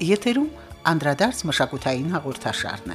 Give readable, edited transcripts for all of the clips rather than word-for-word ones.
եթերում անդրադարձ մշակութային հաղորդաշարն է։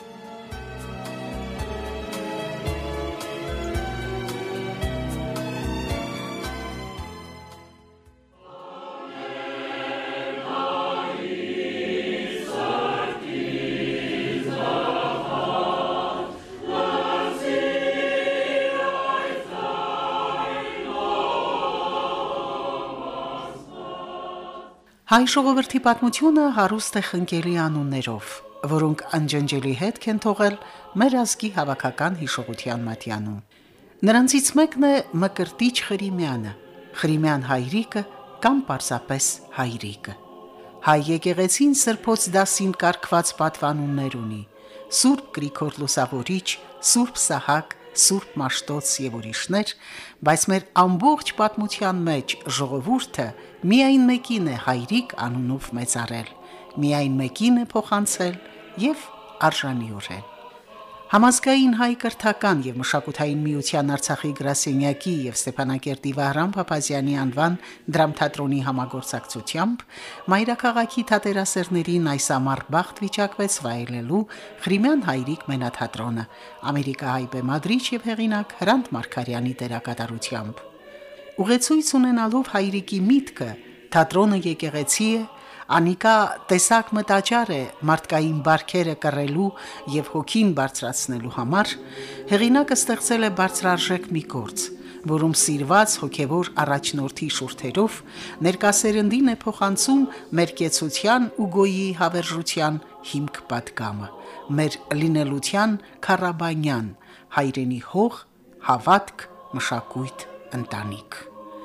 Հայ ժողովրդի պատմությունը հարուստ է խնկելի անուններով, որոնք անջնջելի հետք են թողել մեր ազգի հավաքական հիշողության մատյանում։ Նրանցից մեկն է Մկրտիչ Խրիմյանը, Խրիմյան հայրիկը կամ պարզապես հայրիկը։ Հայ եկեղեցին սրբոց դասին կարգված պատվանուններ ունի՝ Սուրբ Գրիգոր Լուսավորիչ, Սուրբ Սահակ, Սուրբ Մաշտոց եւ ուրիշներ, բայց մեր ամբողջ պատմության մեջ ժողովուրդը միայն մեկին է հայրիկ անունով մեծարել, միայն մեկին է փոխանցել եւ արժանիորեն։ Համազգային հայ կրթական եւ մշակութային միության Արցախի գրասենյակի եւ Ստեփանակերտի Վահրամ Փափազյանի անվան դրամթատրոնի համագործակցությամբ Մայրաքաղաքի թատերասերներին այս ամառ բախտ վիճակվեց վայելելու Խրիմյան հայրիկ մենաթատրոնը, ամերիկահայ բեմադրիչ եւ հեղինակ Հրանտ Մարգարյանի դերակատարությամբ։ Ուղեցույց ունենալով հայրիկի միտքը, թատրոնը եկեղեցի է, անիկա տեսակ մտաճար է մարդկային բարքերը կռելու եւ հոգին բարձրացնելու համար, հեղինակը ստեղծել է բարձրարժեք մի գործ, որում սիրված հոգևոր առաջնորդի շուրթերով ներկասերնդին է փոխանցում մեր կեցության ու գոյի հավերժության հիմք պատգամը, մեր լինելության քարաբանյան, հայրենի հող, հավատք, մշակույթ, ընտանիք։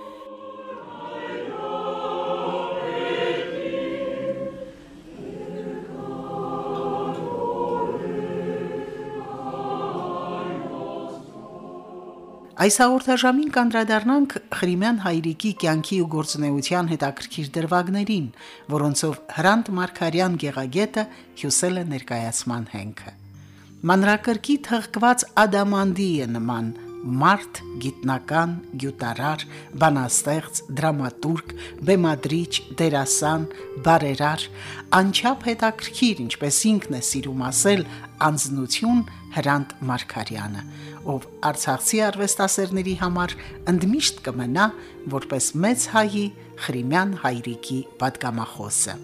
Այս հաղորդաժամին կանդրադառնանք Խրիմյան հայրիկի կյանքի ու գործունեության հետաքրքիր դրվագներին, որոնցով Հրանտ Մարգարյան գեղագետը հյուսել է ներկայացման հենքը։ Մանրակրկիտ հղկված ադամանդի է նման մարդ, գիտնական, գյուտարար, բանաստեղծ, դրամատուրգ, բեմադրիչ, դերասան, բարերար, անչափ հետաքրքիր, ինչպես ինքն է սիրում ասել, անձնություն Հրանտ Մարգարյանը, ով արցախցի արվեստասերների համար ընդմիշտ կմնա որպես մեծ հայի Խրիմյան հայրիկի պատգամախոսը։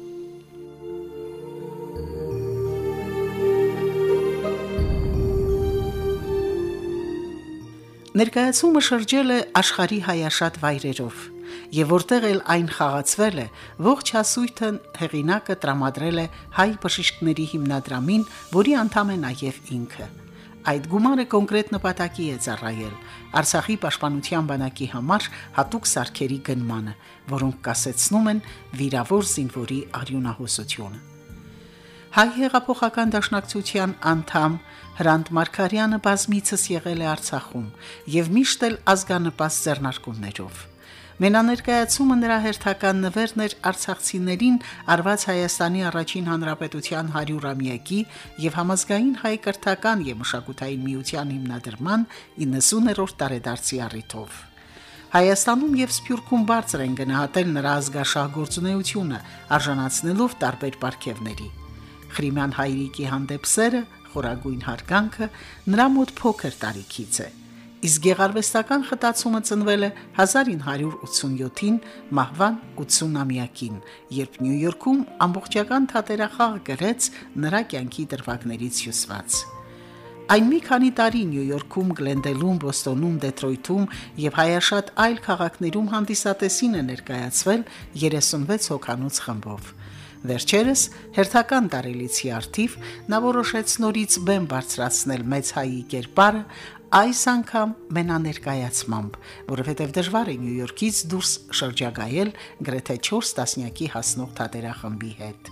Ներկայացումը շրջել է աշխարհի հայաշատ վայրերով, եւ որտեղ էլ այն խաղացվել է, ողջ հասույթը հեղինակը տրամադրել է հայ բժիշկների հիմնադրամին, որի անդամ է նաեւ ինքը։ Այդ գումարը կոնկրետ նպատակի է ծառայել Արցախի պաշտպանության բանակի համար հատուկ սարքերի գնմանը, որոնք կասեցնում են վիրավոր զինվորի արյունահոսությունը։ Հայ հեղափոխական դաշնակցության անդամ Հրանտ Մարգարյանը բազմիցս եղել է Արցախում եւ միշտ էլ ազգանպաստ ձեռնարկումներով։ Մենաներկայացումը նրա հերթական նվերն էր արցախցիներին արված Հայաստանի առաջին հանրապետության 100-ամյակի եւ համազգային հայ կրթական եւ մշակութային միության հիմնադրման 90-րդ տարեդարձի առիթով։ Հայաստանում եւ Սփյուռքում բարձր են գնահատել նրա ազգաշահ գործունեությունը, արժանացնելով տարբեր պարգևների։ Խրիմյան հայրիկի հանդեպ սերը, խորագույն հարգանքը նրա մոտ փոքր տարիքից է։ Իսկ գեղարվեստական խտացումը ծնվել է 1987-ին մահվան 80-ամյակին, երբ Նյու Յորքում ամբողջական թատերախաղ գրեց նրա կյանքի դրվագներից հյուսված։ Այն մի քանի տարի Նյու Յորքում, Գլենդելում, Բոստոնում, Դեթրոյթում եւ հայաշատ այլ քաղաքներում հանդիսատեսին է ներկայացվել 36 հոգանոց խմբով։ Վերջերս հերթական տարելիցի արդիվ նա որոշեց նորից բեմ բարձրացնել մեծ հայի կերպարը, այս անգամ մենաներկայացմամբ, որովհետև դժվար է Նյու Յորքից դուրս շրջագայել գրեթե 4 տասնյակի հասնող թատերախմբի հետ։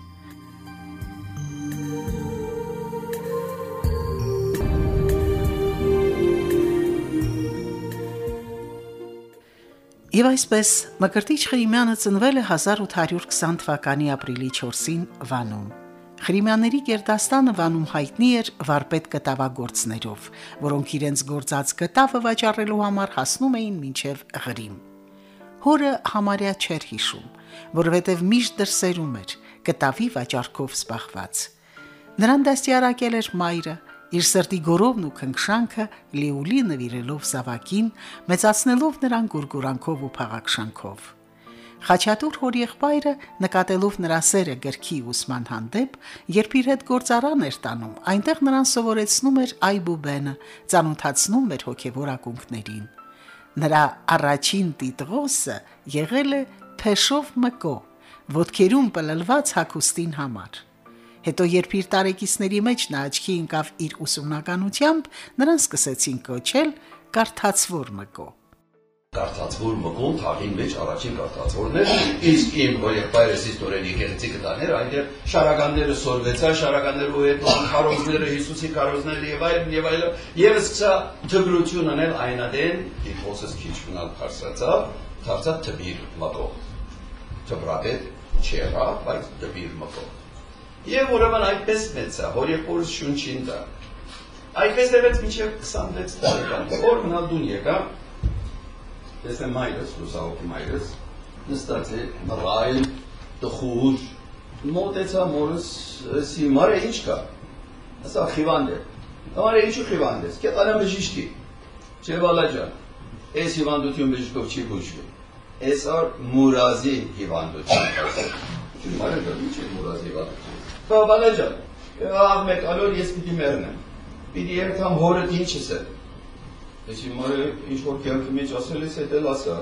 Եվ այսպես Մկրտիչ Խրիմյանը ծնվել է 1820 թվականի ապրիլի 4-ին Վանում։ Խրիմյանների գերդաստանը Վանում հայտնի էր վարպետ կտավագործներով, որոնք իրենց գործած կտավը վաճառելու համար հասնում էին մինչև Ղրիմ։ Հորը համարյա չէր հիշում, որովհետև միշտ դրսերում էր, կտավի վաճառքով զբաղված։ Նրան դաստիարակել էր մայրը, իր սրտի գորովն ու քնքշանքը լիուլի նվիրելով զավակին, մեծացնելով նրան գուրգուրանքով ու փաղաքշանքով։ Խաչատուր հորեղբայրը նկատելով նրա սերը գրքի ուսման հանդեպ, երբ իր հետ գործարան էր տանում, այնտեղ նրան սովորեցնում էր այբուբենը, ծանոթացնում էր հոգևոր ակունքներին։ Նրա առաջին տիտղոսը եղել է Փեշով Մկո, ոտքերում պլլված հագուստին համար։ Հետո երբ իր տարեկիցների մեջ նա աչքի ընկավ իր ուսումնականությամբ, նրան սկսեցին կոչել Կարթացվոր Մկո։ Կարթացվոր Մկոն թաղին մեջ առաջին կարթացվորն էր, իսկ իմ հորեղբայրս իստորեն եկեղեցի կտաներ, այնտեղ շարականները սորվեցան, շարականներու հետ քարոզները, Հիսուսի քարոզները եւ այլն, եւ սկսա դգրություն անել այնադեն, դիփոսս քիչ մնալ քարսացավ, դարձավ Տբիր Մկո։ Տբրապետ չեղա, բայց Տբիր Մկո։ Եվ ուրեմն այդպես մեծա, հորեղբորս շունչին դա։ Այդպես դեպեց մինչև 26 տարեկան, որ մնալ դուն եկա, ես եմ մայրս, լուսահոգի մայրս, նստած է մռայլ, տխուր, մոտեցա մորս, սի մարը ինչ կա, ասա խիվանդ է, մարը ինչու խիվանդ ես, կետանեմ բժիշկի, չէ բալաջան, ես հիվանդություն բժիշկով չի բուժվի, ես ար մուրազի հիվանդություն, չու մարը գր, ինչ է մուրազի հիվանդություն, բալաջան, աղմեկ ալոր ես պիտի մերնեմ, պիտի երթամ հորդ ինչ ես է, ես իմ մարը ինչ-որ կյանքի մեջ ասել ես հետ էլ ասա,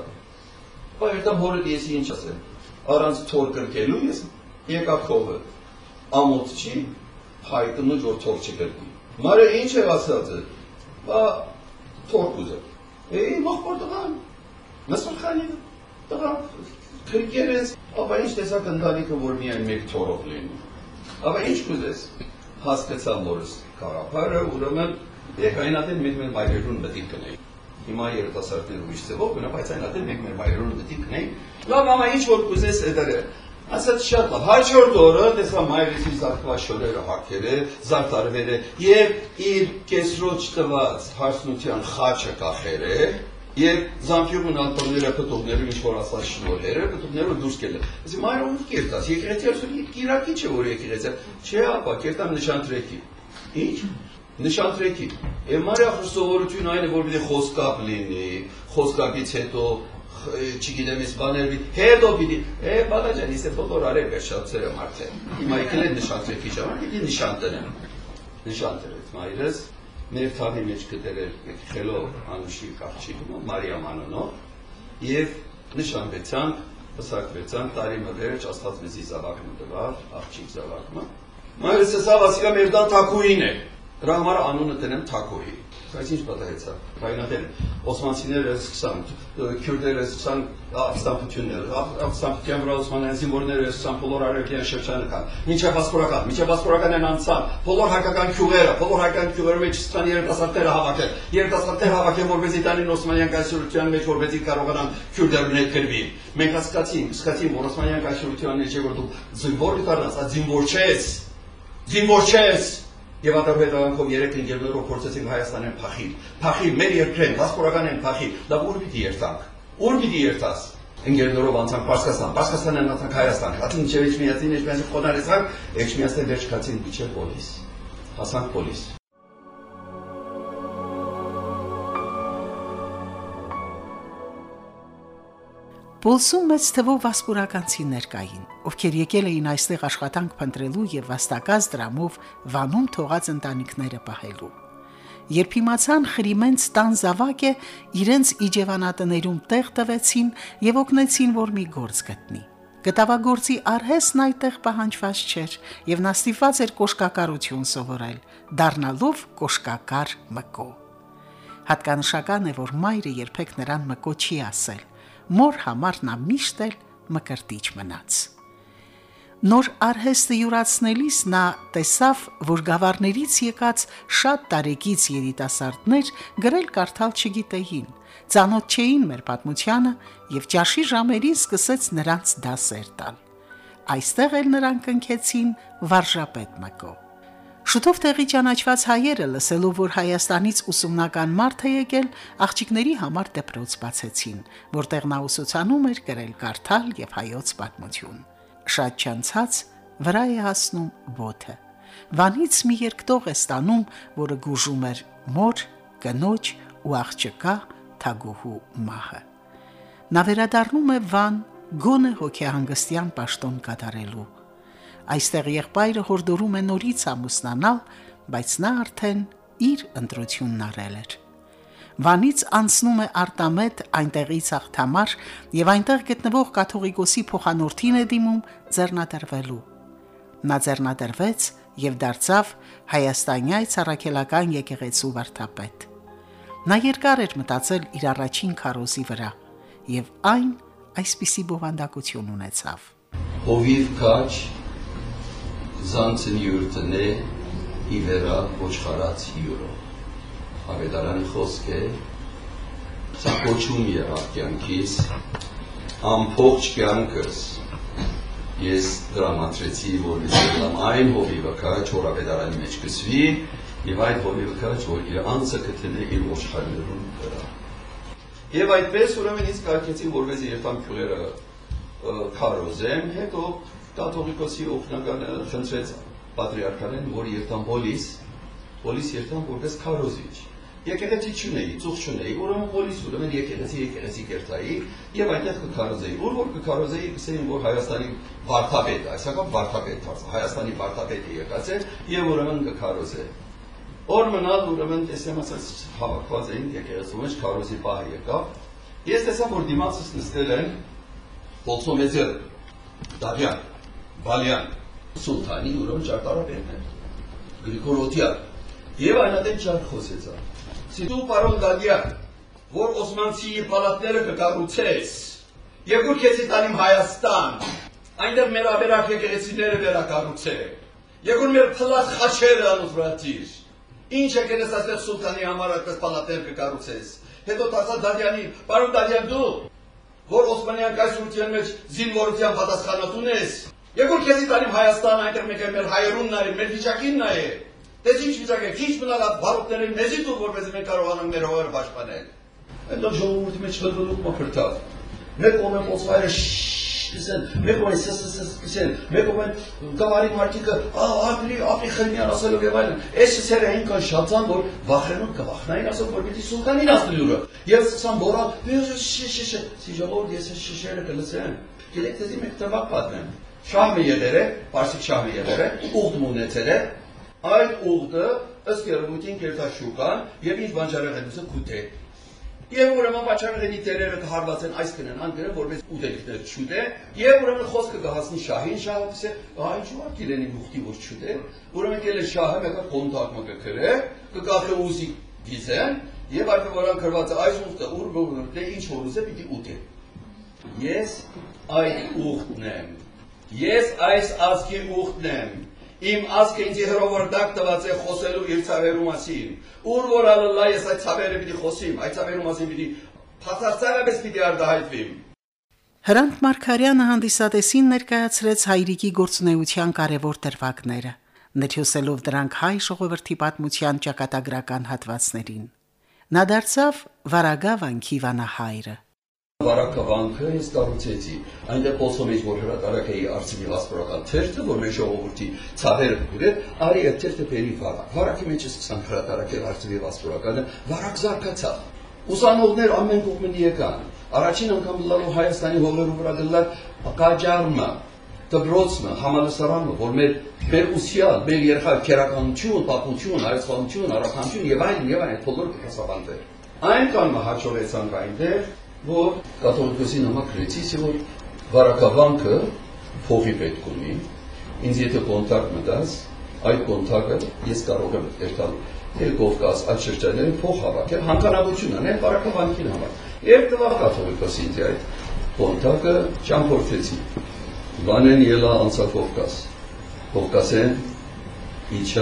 բա երթամ հորդ ես ինչ ասել, առանց թոր կրկելու ես եկա քովը, ամոտ չի, հայտնուչ որ թոր չկրկի, մարը ինչ է ասած է, բա թոր կուզը, մախպոր տղան, նսոր խանի տղան, կրկեր ես, ապա ինչ տեսակ ընտանիքը որ միայն մեկ թորով լինում, ապա ինչ կուզես, հասկացա մորս կարապարը, ուրեմն եք այնատեն մեկ մեր մայրերուն մտիկ կնեի, հիմա երիտասարդներ ուրիշ ձևով գնա, բայց այնատեն մեկ մեր մայրերուն մտիկ կնեի, լավ ամա ինչ որ կուզես էդար է, ասած շատ լավ, հաջորդ օրը տեսա մայրից իր զարկված շորերը հարկել է, զարտարվել է և իր կեսրոջ տված հարսնության խաչը կախեր է և զամփյուղուն ալտորները պտուղները ինչ-որ ասած շնորհերը, պտուղները դուրս կել է։ Ասի մայրը ով կերտաս, եկեղեցի ասում կիրակի չէ որ եկեղեցի, չէ ապա կերտամ նշանտրեքի։ Ինչ։ Նշանտրեքի։ Եվ մարը սովորություն այն է որ պիտի խոսքապ լինի, խոսքապից հետո չգիտեմ ես բաներ հետո պիտի բալաջան ես է բոլոր արել վերջացերը մարդը հիմա եկել են նշանտրեքի ժամանակ պիտի նշան տնեմ նշան տրեց մայրս մեր թաղի մեջ գտել էր խելով անուշի կաղջիկը Մարիամ անունով եւ նշանվեցանք պսակվեցանք տարի մվերջ աստված մեզի զավակը տվավ աղջիկ զավակը մայրս ասավ ասիկա մեր տան թակուին է դրա համար անունը տնեմ թակուի Բայց ինչ պատահեցավ, բայնատեն, ոսմանցիները սկսան, քյուրդերը սկսան ապստամպությունները, ապստամպության վրա ոսմանային զինվորները սկսան բոլոր արևելյան շրջանը կան, մինչև ասպորական են անցան, բոլոր հայկական քյուղերը, բոլոր հայկական քյուղերի մեջ սկսան երիտասարդները հավաքել, որպեսզի տանին Օսմանյան կայսրության մեջ, որպեսզի կարողանան քյուրդերը ներկրվի։ Մենք հասկացին, որ Օսմանյան կայսրության մեջ որ դու զինվոր դառնաս, զինվոր չես Եվ ատարվետարանքով երեք ընկերներով փորձեցինք Հայաստանեն փախիլ, մեր երկրեն, վասպորական են փախիլ, լավ ուր պիտի երթանք, ուր պիտի երթաս, ընկերներով անցանք Պարսկաստանեն անցանք Հայաստան, հացին իջև Էջմիածին, Էջմիածին խոնարեցանք, Էջմիածին վերջ կացին իջև պոլիս, հասանք պոլիս։ Պոլսում մեծ թվով վասպուրականցիներ կային, ովքեր եկել էին այստեղ աշխատանք փնտրելու եւ վաստակած դրամով վանում թողած ընտանիքները պահելու։ Երբ իմացան Խրիմենց տան զավակ է, իրենց իջևանատներում տեղ տվեցին եւ օգնեցին, որ մի գործ գտնի։ Գտավագործի արհեստն այդտեղ պահանջված չէր եւ նա ստիպված էր կոշկակարություն սովորել, դառնալով կոշկակար Մկո։ Հատկանշական է, որ մայրը երբեք նրան Մկո չի ասել։ Մոր համար նա միշտ էլ մկրտիչ մնաց։ Նոր արհեստը յուրացնելիս նա տեսավ, որ գավառներից եկած շատ տարեկից երիտասարդներ գրել կարդալ չգիտեին, ծանոթ չէին մեր պատմությանը եւ ճաշի ժամերին սկսեց նրանց դասեր տալ։ Այստեղ էլ նրանք ընկեցին վարժապետ Մկո։ Շուտով տեղի ճանաչված հայերը լսելով, որ Հայաստանից ուսումնական մարդ է եկել, աղջիկների համար դպրոց բացեցին, որտեղ նա ուսուցանում էր գրել կարդալ եւ հայոց պատմություն։ Շատ չանցած վրա է հասնում ոտը։ Վանից մի երկտող է ստանում, որը գուժում էր մոր, կնոջ ու աղջկա թագուհու մահը։ Նա վերադառնում է Վան գոնե հոգեհանգստյան պաշտոն կատարելու։ Այստեղ եղբայրը հորդորում է նորից ամուսնանալ, բայց նա արդեն իր ընտրությունն արել էր։ Վանից անցնում է Արտամետ, այնտեղից Աղթամար եւ այնտեղ գտնվող կաթողիկոսի փոխանորդին է դիմում ձեռնադրվելու։ Նա ձեռնադրվեց եւ դարձավ Հայաստանյաց առաքելական եկեղեցու վարդապետ։ Նա երկար էր մտածել իր առաջին քարոզի վրա եւ այն այսպիսի բովանդակություն ունեցավ. Հովիվ քաչ զանցն յուրտնե իվերա ոչխարած յուրո Ավետարանի խոսք է սա կոչում եղավ կյանքիս ամբողջ կյանքս ես դրամատրեցի որ լսեմ այն հովիվը քաչ որ Ավետարանի մեջ կսվի եւ այդ հովիվը քաչ որ իր անձը կտնե իր ոչխարներուն վրա եւ այդպես ուրեմն ինձ կարգեցին որպես երբամ քյուղերը քարոզեմ հետո կաթողիկոսի օգնականը խնդրեց պատրիարքանեն որ երթամ պոլիս երթամ որպես քարոզիչ եկեղեցի չունեի, ծուղ չունեի, ուրեմն պոլիս ուրեմն եկեղեցի կերտայի եւ այնտեղ կքարոզեի, որ կքարոզեի, ասեին որ Հայաստանի վարդապետը, այսական վարդապետ դարձա, Հայաստանի վարդապետը եկած է եւ ուրեմն կքարոզե։ Օր մնալ ուրեմն տեսեմ ասած հավաքված էին եկեղեցու մեջ քարոզի պահը եկավ։ Ես տեսա որ դիմացս նստել են Պոլսոմեզեր, Դավյան, Բալյան, Սուլթանի ուրեմն ճարտարապետներ, Գրիգոր եւ այնատեղ ճար խոսեցա։ Սիդու պարոն Դալյան, որ Օսմանցիի պալատները կկառուցես, եւ որ քեզի տանիմ Հայաստան, այնտեղ մեր ավերակ եկեղեցիները վերակառուցել, եւ որ մեր փլատ խաչերը անուզրատիր, ինչ եկեղեցի այստեղ Սուլթանի համար այդպես պալատներ կկառուցես։ Հետո տասա Դալյանին, պարոն Դալյան դու, որ Օսմանյան կայսրության մեջ զինվորության պատասխանատուն ես, եւ որ քեզի տանիմ Հայաստան, այնտեղ մեր հայերուն նայ, մեր վիճակին նայ։ Դες ինչ վիճակ է, քիչ մնալ այդ բարոկներին մեզի դու որպես մենք կարողանանք մեր հողերը պաշտպանել։ Այդտեղ ժողովրդի մեջ խնդրում մխրտավ։ Մեկ ում փոսվայրը սկսեն, մեկ ում սկսեն, մեկ ում գավարի մարդիկը ապի խնյան ասելով եւ այլն։ Այս սերը այնքան շատան որ վախենում կվախնային ասով որ պիտի սուլտանին ասնի ուրը։ Եվ սկսան բորա, շիշ ժողովուրդ ես շիշերը կլսեն։ Գիտեք դեզի մեկ տվակ պատմեմ։ Շահը եղել է, Պարսիկ շահը եղել է, ուղդմ ունեցել է այդ ուղդը ըստ երևույթին կերտաշուկան եւ ինչ բանջարեղենուսը քութե։ Եվ ուրեմն բանջարեղենի տերերը կհարված են այս կնեն անգրը որպես ուտելիքներ չուտե եւ ուրեմն խոսքը կհասնի շահին, շահը դիսե ինչ ուղղակի լինի ուխտի որ չուտե, ուրեմն կելը շահը մեկը կոնտակտը կկրե, կկախե ուզի գիզեն եւ այդ որան կրված է այս ուխտը ուր դե ինչ որ ուզե պիտի ուտե։ Ես այդ ուխտն եմ։ Ես այս ազգի ուխտն եմ։ Իմ ազգը ինձ հրովարտակ տված է խոսելու իր ցավերու մասին։ Ուր որ ալլա ես այդ ցավերը պիտի խոսիմ, այդ ցավերու մասին պիտի փաստացավես պիտի արտահայտվիմ։ Հրանտ Մարգարյանը հանդիսատեսին ներկայացրեց հայրիկի գործունեության կարևոր դրվագները, ներհյուսելով դրանք հայ ժողովրդի պատմության ճակատագրական հատվածներին։ Նա դարձավ Վարագա վանքի վանահայրը։ Վարակա վանքը ես կառուցեցի, այնտեղ Պոլսոմեջ որ հրատարակ էի արցունի վասպորական թերթը, որ մեր ժողովրդի ցավերը գրել, արի այդ թերթը բերի վարակ։ Վարակի մեջ սկսան հրատարակել արցունի վասպորականը, վարակ զարգացավ։ Ուսանողներ ամեն կողմից եկան։ Առաջին անգամ լալու Հայաստանի հողերու վրա գլար Կաջարմը, Դբրոցը, համալսարանը, որ մեր ուսյալ, մեր երխա քերականություն, պատմություն, հայաստանություն, առաքանություն եւ այլն այդ բոլորը կհասաբանվեր։ Այնքան մահաճորեցանք այնտեղ որ կաթողիկոսի նամակ գրեցի, որ վարակավանքը փողի պետք ունի, ինձ եթե կոնտակտ մտած, այդ կոնտակտը ես կարող եմ երթալ Կովկաս այդ շրջաններում փող հավաքել, հանքանաբություն անել վարակավանքին համար։ Եվ տվավ կաթողիկոսի ինձ այդ կոնտակտը ճամփորդեցի։ Վանեն ելա անցա Կովկաս։ Կովկասեն իջա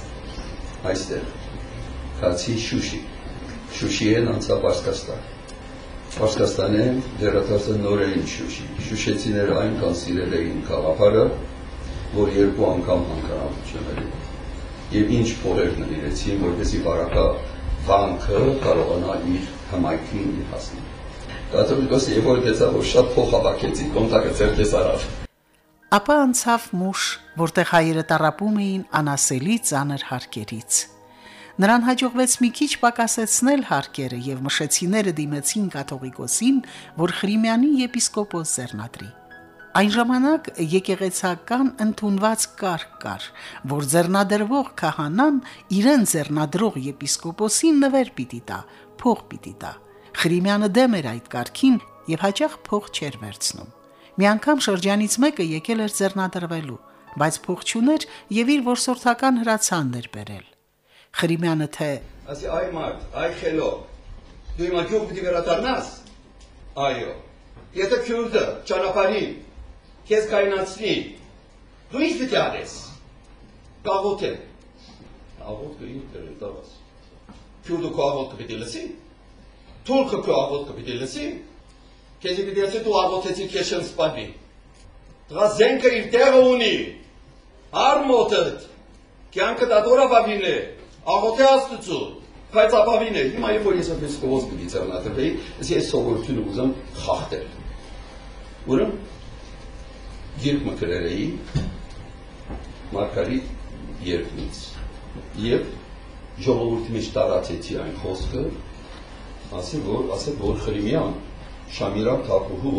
այստեղ, կացի Շուշի։ Շուշիեն անցա Պարսկաստան։ Պարսկաստանը դերատասը նոր էին Շուշի։ Շուշեցիները այնքան սիրել էին գաղափարը, որ երկու անգամ հանքանաբություն էր։ Եվ ինչ փողեր նվիրեցին, որպեսզի վարակա վանքը կարողանա իր հմայքին հասնել։ Կաթողիկոսը եւ որ տեսա, որ շատ փող հավաքեցի, կոնտակտը ծերտես արավ։ Ապա անցավ մուշ, որտեղ հայերը տառապում էին անասելի ծանր հարկերից։ Նրան հաջողվեց մի քիչ պակասեցնել հարկերը եւ մշեցիները դիմեցին կաթողիկոսին, որ Խրիմյանի եպիսկոպոս ձեռնադրի։ Այն ժամանակ եկեղեցական ընդունված կարգ կար, որ ձեռնադրվող քահանան իրեն ձեռնադրող եպիսկոպոսին նվեր պիտի տա, փող պիտի տա։ Խրիմյանը դեմ էր այդ կարգին եւ հաճախ փող չէր վերցնում։ Մի անգամ շրջանից մեկը եկել էր ձեռնադրվելու, բայց փող չուներ եւ իր որսորդական հրացանն էր բերել։ Խրիմյանը թե ասի այ մարդ, այ խելո, դու իմ աջող պիտի վերադառնաս։ Այո։ Եթե քյուրդը ճանապարհին քեզ կայնացնի, դու ինչ պիտի արես։ Գաղութ է։ Աղոթքը ինչ դրել դավաս։ Քյուրդը քո աղոթքը պիտի լսի։ Թուրքը քո աղոթքը պիտի լսի։ Քեզ պիտի ասի դու աղոթեցի քեզ չեմ սպանի։ Դրա զենքը իր տեղը ունի։ Արմոտդ։ Կյանքը դատորա բավին է։ Աղոթե աստծո, բայց ապավին է։ Հիմա երբ որ ես այդպես կողոս պիտի ձեռնադրվեի, ես սովորությունը ուզում խախտել։ Ուրեմն երբ մկրել էի Մարգարիտ երկնից եւ ժողովրդի մեջ տարածեցի այն խոսքը, ասել որ Խրիմյան Շամիրամ Թակուհու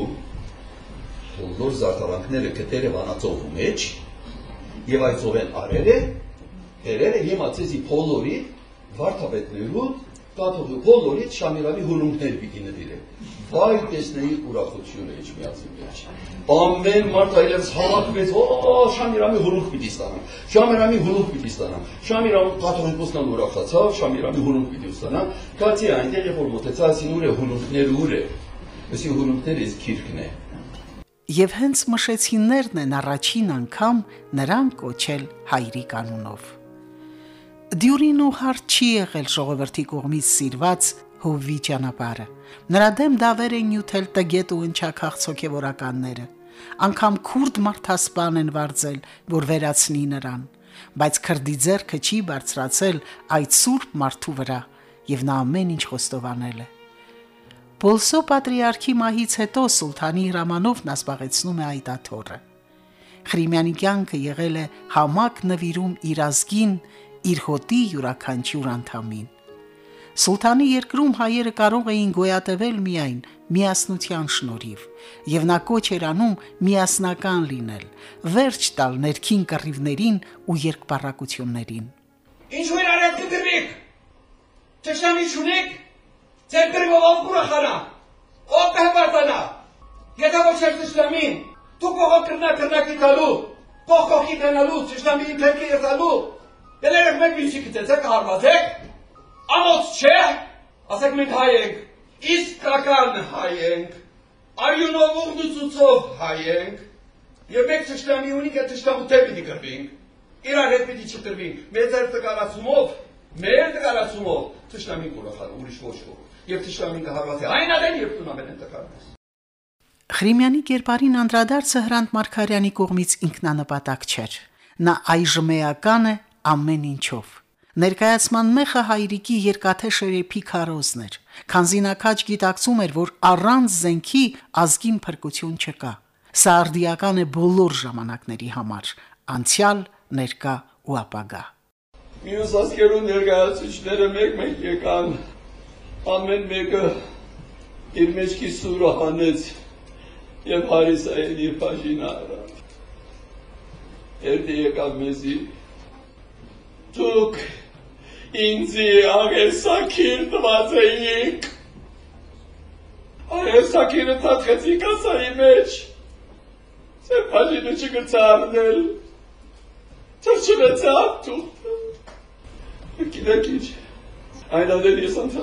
բոլոր զարդարանքները գտել է վանածովու մեջ եւ այդ ծովեն արել է Երերը հիմա ցեզի բոլորի վարդապետներու կաթողիկ բոլորից Շամիրամի հուլունքներ պիտի նվիրեն։ Վայ տեսնեի ուրախությունը ինչ միացի մեջ։ Ամեն մարդ այլևս հավաքվեց, Շամիրամի հուլունք պիտի ստանամ։ Շամիրամի հուլունք պիտի ստանամ։ Շամիրամ կաթողիկոսն ուրախացավ, Շամիրամի հուլունք պիտի ստանամ։ Կացի այնտեղ որ մոտեցա, ասին ուր է հուլունքները ուր է։ Ասի հուլունքները իս քիրքն է։ Եվ հենց մշեցիններն են առաջին անգամ նրան կոչել հայրի կանունով։ Դյուրին ու հարց չի եղել ժողովրդի կողմից սիրված հովվի ճանապարհը։ Նրա դեմ դավեր են նյութել տգետ ու ընչաքաղց հոգևորականները։ Անկամ քուրդ մարդասպան են վարձել, որ վերացնի նրան, բայց քրդի ձեռքը չի բարձրացել այդ սուրբ մարդու վրա, եւ նա ամեն ինչ խոստովանել է։ Պոլսո պատրիարքի մահից հետո սուլթանի հրամանովն ասպաղեցնում է այդ աթոռը։ Խրիմյանի կյանքը եղել է համակ նվիրում իր ազգին, իր հոտի յուրաքանչյուր անդամին։ Սուլթանի երկրում հայերը կարող էին գոյատևել միայն միասնության շնորհիվ, եւ նա կոչ էր անում միասնական լինել, վերջ տալ ներքին կռիվներին ու երկպառակություններին։ Ինչու էր արել կդրվիկ։ Ճշտամի չունեք, ձեր դրվով ուրախանա, ով կհպարտանա։ Եթե ոչ էր ճշտամին, դու կողոք կրնակի տալու, կողքի տնալու, ճշտամին թերքի երթալու։ Դերերեք մենք ինչի կտեցեք, հարվածեք, ամոց չէ, ասեք մենք հայ ենք, իսկական հայ ենք, արյունով ուղնուցուցով հայ ենք, և մենք ճշտամի ունիք է ճշտամութեր պիտի կրվինք, իրար հետ պիտի չկրվինք, մեր տկարացումով, ճշտամին կուրախան, ուրիշ ոչ որ, և ճշտամին կհարված է, այն ադեն և տուն ամեն են տկարնես։ Խրիմյանի կերպարին անդրադարձը Հրանտ Մարգարյանի կողմից ինքնանպատակ չէր, նա այժմեական է ամեն ինչով։ Ներկայացման մեխը հայրիկի երկաթե շերեփի քարոզն էր, քանզի նա քաջ գիտակցում էր, որ առանց զենքի ազգին փրկություն չկա։ Սա արդիական է բոլոր ժամանակների համար, անցյալ, ներկա ու ապագա։ Մյուս ազգերու ներկայացուցիչները մեկ եկան, ամեն մեկը իր մեջքի սուրը հանեց եւ Հարիսային իր բաժինը առավ։ Երդի եկավ մեզի Դուք ինձի աղեսակիր տված էիք, աղեսակիրը թատխեցիք ասայի մեջ, ձեր բաժինը չգրծա առնել, թրջվեցավ թուղթը, գիտեք ինչ, այնադեն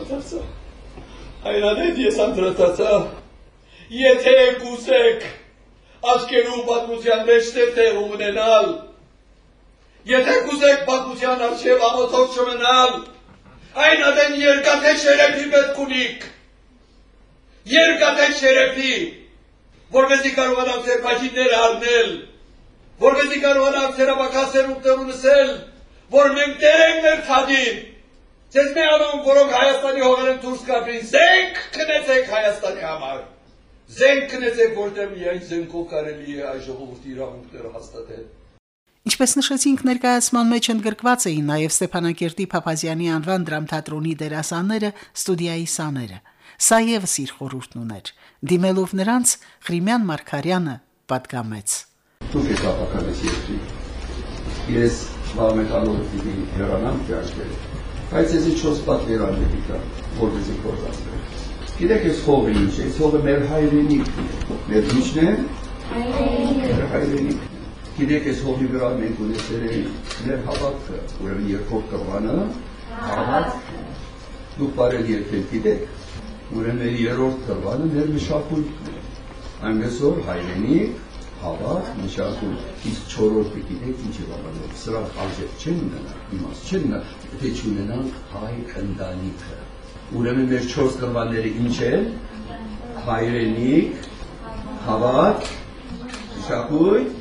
ես անդրադարձա, եթե կուզեք աշկերու պատմության մեջ տեղ ունենալ, եթե կուզեք պատմության արջև ամոթով չմնալ, այն ադեն երկաթե շերեփի պետք ունիք, երկաթե շերեփի, որպեսզի կարողանաք ձեր բաժինները առնել, որպեսզի կարողանաք ձերապակասեր ուտեր ունսել, որ մենք տեր ենք մեր թադին, ձեզ մի անում, որոնք Հայաստանի հողերեն դուրս կապրին, զենք քնեցեք Հայաստանի համար, Զենք կնեցեք, որտեղ միայն զենքով կարելի է այս ժողովրդի իրավունքները հաստատել։ Ինչպես նշեցինք, ներկայացման մեջ ընդգրկված էին նաև Ստեփանակերտի Փափազյանի անվան դրամթատրոնի դերասանները, ստուդիայի սաները։ Սա եւս իր խորհուրդն ուներ։ Դիմելով նրանց, Ղրիմյան Մարգարյանը պատգամեց. Դուք եք ապականես երկրի։ Ես բավականորոշ պիտի հեռանամ ճաշել, բայց ես 4 պատվերաններ կա, որպեսզի կործանեմ։ Գիտեք, ես հողը ինչ է, հողը մեր հայրենիքն է, մեր ինչն է, հայրենիքն է։ Գիտեք, ես հողի վրա մենք ունեցել ենք մեր հավատքը, ուրեմն երկրորդ կռվանը հավատք, դուք բարել երկրել գիտեք, ուրեմն երրորդ կռվանը մեր մշակույթն է, այնպես որ հայրենիք, հավատք, մշակույթ, իսկ չորրորդը գիտեք ինչ է բավարարում, սրանք արժեք չեն ունենա, իմաստ չեն ունենա, եթե չունենանք հայ ընտանիքը, ուրեմն մեր 4 կռվանները ինչ են, հայրենիք, հավատք, մշակույթ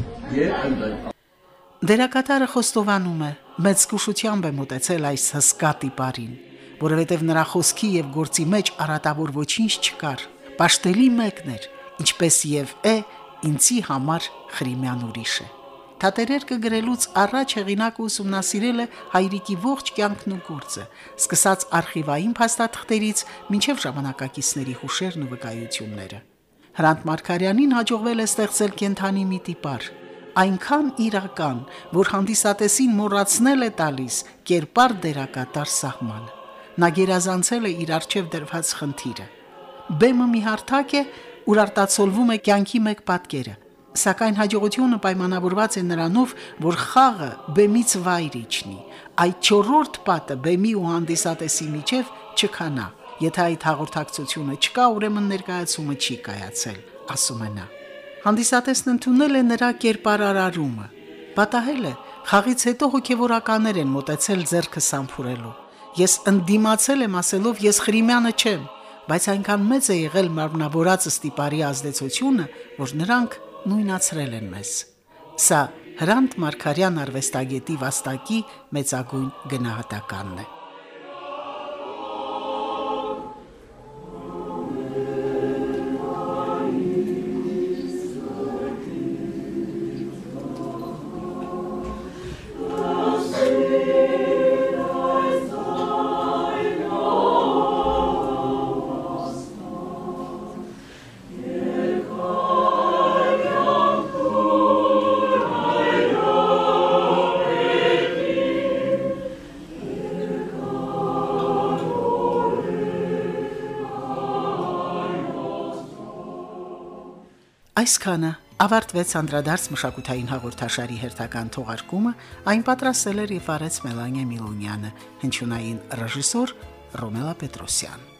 Դերակատարը խոստովանում է, մեծ զգուշությամբ է մոտեցել այս հսկա տիպարին, որովհետև նրա խոսքի եւ գործի մեջ արատավոր ոչինչ չկար, պաշտելի մեկն էր, ինչպես եւ է ինձի համար Ղրիմյան ուրիշ է։ Թատերերկը գրելուց առաջ հեղինակը ուսումնասիրել է հայրիկի ողջ կյանքն ու գործը, սկսած արխիվային փաստաթղթերից մինչև ժամանակակիցների հուշերն ու վկայությունները։ Հրանտ Մարգարյանին հաջողվել է ստեղծել կենթանի մի տիպար, այնքան իրական, որ հանդիսատեսին մոռացնել է տալիս կերպար դերակատար սահմանը։ Նա գերազանցել է իր առջև դրված խնդիրը։ Բեմը մի հարթակ է, ուր արտացոլվում է կյանքի մեկ պատկերը, սակայն հաջողությունը պայմանավորված է նրանով, որ խաղը բեմից վայր իջնի, այդ 4-րդ պատը բեմի ու հանդիսատեսի միջև չքանա։ Եթե այդ հաղորդակցությունը չկա, ուրեմն ներկայացումը չի կայացել, ասում է նա։ Հանդիսատեսն ընդունել է նրա կերպարարարումը։ Պատահել է, խաղից հետո հոգևորականներ են մոտեցել ձեռքը սամփուրելու։ Ես ընդդիմացել եմ ասելով, ես Ղրիմյանը չեմ, բայց այնքան մեծ է եղել մարմնավորածը ստիպարի ազդեցությունը, որ նրանք նույնացրել են մեզ։ Սա Հրանտ Մարգարյան արվեստագետի վաստակի մեծագույն գնահատականն է։ Այսքանը ավարտվեց անդրադարձ մշակութային հաղորդաշարի հերթական թողարկումը, այն պատրաստել էր եւ արեց Մելանիա Միլոնյանը, հնչյունային ռեժիսոր Ռոմելա Պետրոսյան։